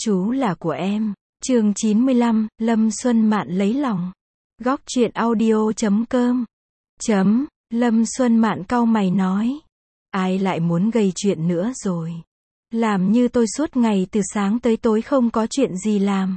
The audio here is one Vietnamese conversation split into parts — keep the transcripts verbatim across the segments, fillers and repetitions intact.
Chú là của em. Chương chín mươi lăm, Lâm Xuân Mạn lấy lòng. Góc truyện audio chấm com. Chấm, Lâm Xuân Mạn cau mày nói. Ai lại muốn gây chuyện nữa rồi? Làm như tôi suốt ngày từ sáng tới tối không có chuyện gì làm.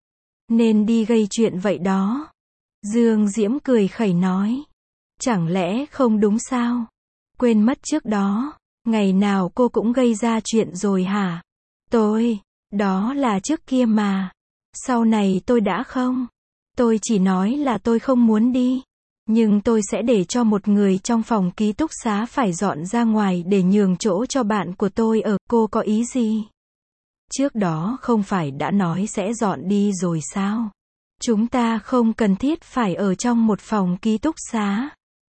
Nên đi gây chuyện vậy đó. Dương Diễm cười khẩy nói. Chẳng lẽ không đúng sao? Quên mất trước đó, ngày nào cô cũng gây ra chuyện rồi hả? Tôi, đó là trước kia mà. Sau này tôi đã không. Tôi chỉ nói là tôi không muốn đi. Nhưng tôi sẽ để cho một người trong phòng ký túc xá phải dọn ra ngoài để nhường chỗ cho bạn của tôi ở. Cô có ý gì? Trước đó không phải đã nói sẽ dọn đi rồi sao? Chúng ta không cần thiết phải ở trong một phòng ký túc xá.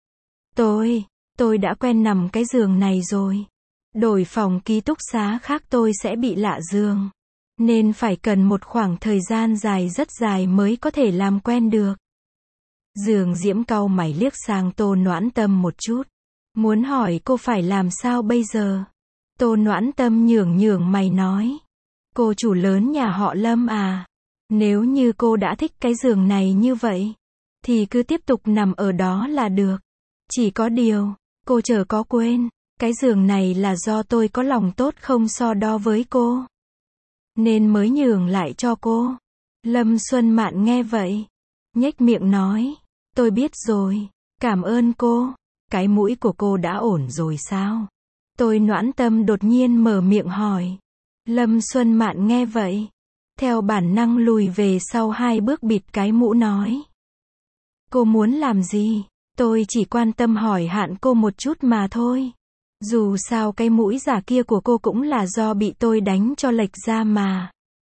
Tôi, tôi đã quen nằm cái giường này rồi. Đổi phòng ký túc xá khác tôi sẽ bị lạ giường. Nên phải cần một khoảng thời gian dài rất dài mới có thể làm quen được. Dương Diễm cau mày liếc sang Tô Noãn Tâm một chút. Muốn hỏi cô phải làm sao bây giờ? Tô Noãn Tâm nhường nhường mày nói. Cô chủ lớn nhà họ Lâm à? Nếu như cô đã thích cái giường này như vậy, thì cứ tiếp tục nằm ở đó là được. Chỉ có điều, cô chớ có quên, cái giường này là do tôi có lòng tốt không so đo với cô. Nên mới nhường lại cho cô. Lâm Xuân Mạn nghe vậy, nhếch miệng nói. Tôi biết rồi, cảm ơn cô. Cái mũi của cô đã ổn rồi sao? Tôi Noãn Tâm đột nhiên mở miệng hỏi. Lâm Xuân Mạn nghe vậy, theo bản năng lùi về sau hai bước bịt cái mũ nói. Cô muốn làm gì? Tôi chỉ quan tâm hỏi hạn cô một chút mà thôi. Dù sao cái mũi giả kia của cô cũng là do bị tôi đánh cho lệch ra mà.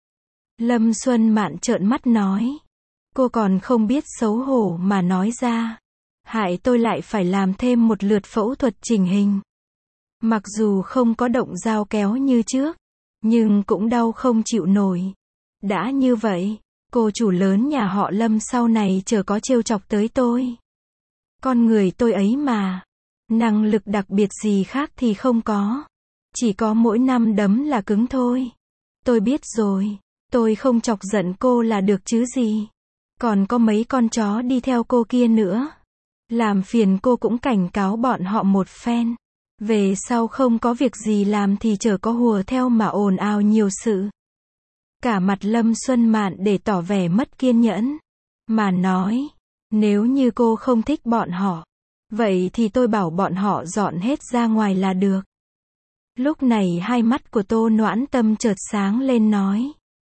Lâm Xuân Mạn trợn mắt nói. Cô còn không biết xấu hổ mà nói ra. Hại tôi lại phải làm thêm một lượt phẫu thuật chỉnh hình. Mặc dù không có động dao kéo như trước, nhưng cũng đau không chịu nổi. Đã như vậy, cô chủ lớn nhà họ Lâm sau này chớ có trêu chọc tới tôi. Con người tôi ấy mà, năng lực đặc biệt gì khác thì không có. Chỉ có mỗi năm đấm là cứng thôi. Tôi biết rồi, tôi không chọc giận cô là được chứ gì. Còn có mấy con chó đi theo cô kia nữa. Làm phiền cô cũng cảnh cáo bọn họ một phen. Về sau không có việc gì làm thì chớ có hùa theo mà ồn ào nhiều sự. Cả mặt Lâm Xuân Mạn để tỏ vẻ mất kiên nhẫn. Mà nói, nếu như cô không thích bọn họ, vậy thì tôi bảo bọn họ dọn hết ra ngoài là được. Lúc này hai mắt của Tô Noãn Tâm chợt sáng lên nói.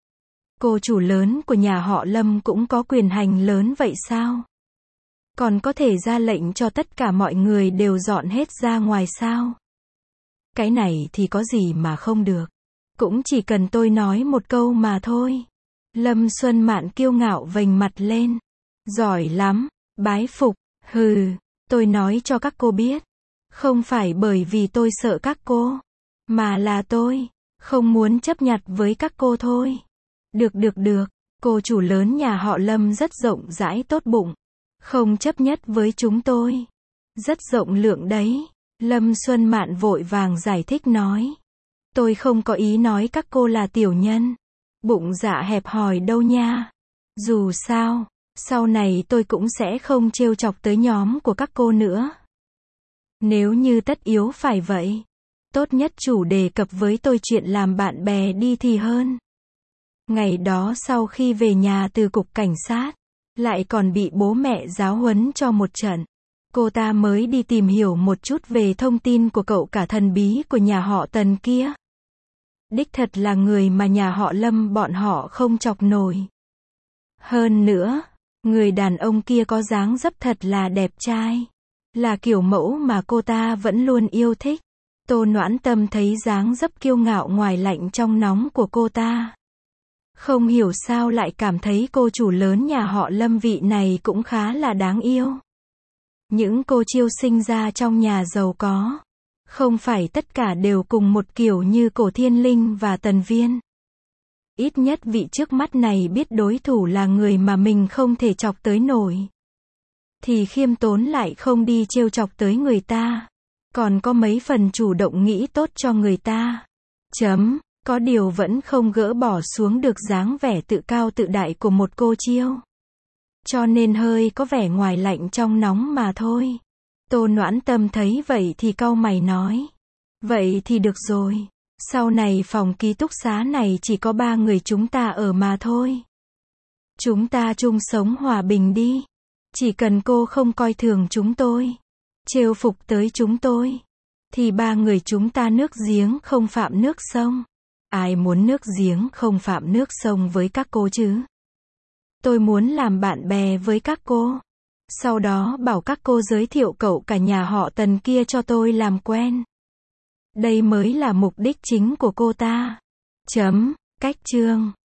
Cô chủ lớn của nhà họ Lâm cũng có quyền hành lớn vậy sao? Còn có thể ra lệnh cho tất cả mọi người đều dọn hết ra ngoài sao? Cái này thì có gì mà không được. Cũng chỉ cần tôi nói một câu mà thôi. Lâm Xuân Mạn kiêu ngạo vênh mặt lên. Giỏi lắm, bái phục, hừ, tôi nói cho các cô biết. Không phải bởi vì tôi sợ các cô, mà là tôi không muốn chấp nhặt với các cô thôi. Được được được, cô chủ lớn nhà họ Lâm rất rộng rãi tốt bụng. Không chấp nhất với chúng tôi. Rất rộng lượng đấy. Lâm Xuân Mạn vội vàng giải thích nói. Tôi không có ý nói các cô là tiểu nhân. Bụng dạ hẹp hòi đâu nha. Dù sao, sau này tôi cũng sẽ không trêu chọc tới nhóm của các cô nữa. Nếu như tất yếu phải vậy, tốt nhất chủ đề cập với tôi chuyện làm bạn bè đi thì hơn. Ngày đó sau khi về nhà từ cục cảnh sát, lại còn bị bố mẹ giáo huấn cho một trận. Cô ta mới đi tìm hiểu một chút về thông tin của cậu cả thần bí của nhà họ Tần kia. Đích thật là người mà nhà họ Lâm bọn họ không chọc nổi. Hơn nữa, người đàn ông kia có dáng dấp thật là đẹp trai. Là kiểu mẫu mà cô ta vẫn luôn yêu thích. Tô Noãn Tâm thấy dáng dấp kiêu ngạo ngoài lạnh trong nóng của cô ta. Không hiểu sao lại cảm thấy cô chủ lớn nhà họ Lâm vị này cũng khá là đáng yêu. Những cô chiêu sinh ra trong nhà giàu có, không phải tất cả đều cùng một kiểu như Cổ Thiên Linh và Tần Viên. Ít nhất vị trước mắt này biết đối thủ là người mà mình không thể chọc tới nổi. Thì khiêm tốn lại không đi trêu chọc tới người ta. Còn có mấy phần chủ động nghĩ tốt cho người ta. Chấm, Có điều vẫn không gỡ bỏ xuống được dáng vẻ tự cao tự đại của một cô Chiêu. Cho nên hơi có vẻ ngoài lạnh trong nóng mà thôi. Tô Noãn Tâm thấy vậy thì cau mày nói. Vậy thì được rồi. Sau này phòng ký túc xá này chỉ có ba người chúng ta ở mà thôi. Chúng ta chung sống hòa bình đi. Chỉ cần cô không coi thường chúng tôi, trêu phục tới chúng tôi, thì ba người chúng ta nước giếng không phạm nước sông. Ai muốn nước giếng không phạm nước sông với các cô chứ? Tôi muốn làm bạn bè với các cô. Sau đó bảo các cô giới thiệu cậu cả nhà họ Tần kia cho tôi làm quen. Đây mới là mục đích chính của cô ta. Chấm, cách chương.